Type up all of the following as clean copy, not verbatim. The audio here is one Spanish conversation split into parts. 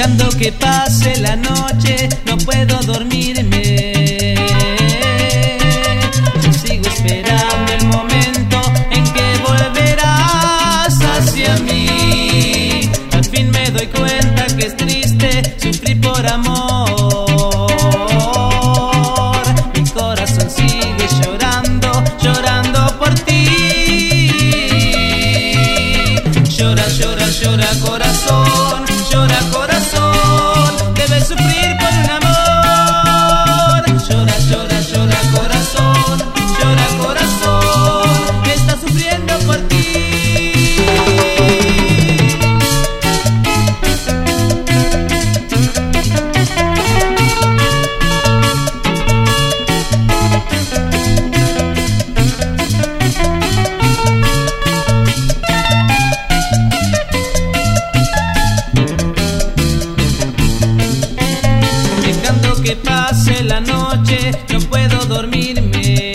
dejando que pase la noche, no puedo dormirme. Yo sigo esperando el momento en que volverás hacia mí. Al fin me doy cuenta que es triste sufrir por amor. Mi corazón sigue llorando, llorando por ti. Llora, llora, llora corazón, llora corazón, debes sufrir por un amor. Llora, llora, llora corazón, llora corazón, que está sufriendo por ti. Que pase la noche, no puedo dormirme.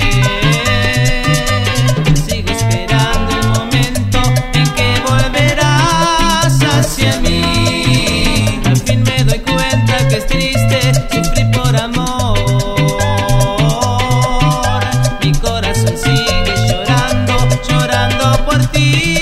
Sigo esperando el momento en que volverás hacia mí. Al fin me doy cuenta que es triste sufrir por amor. Mi corazón sigue llorando, llorando por ti.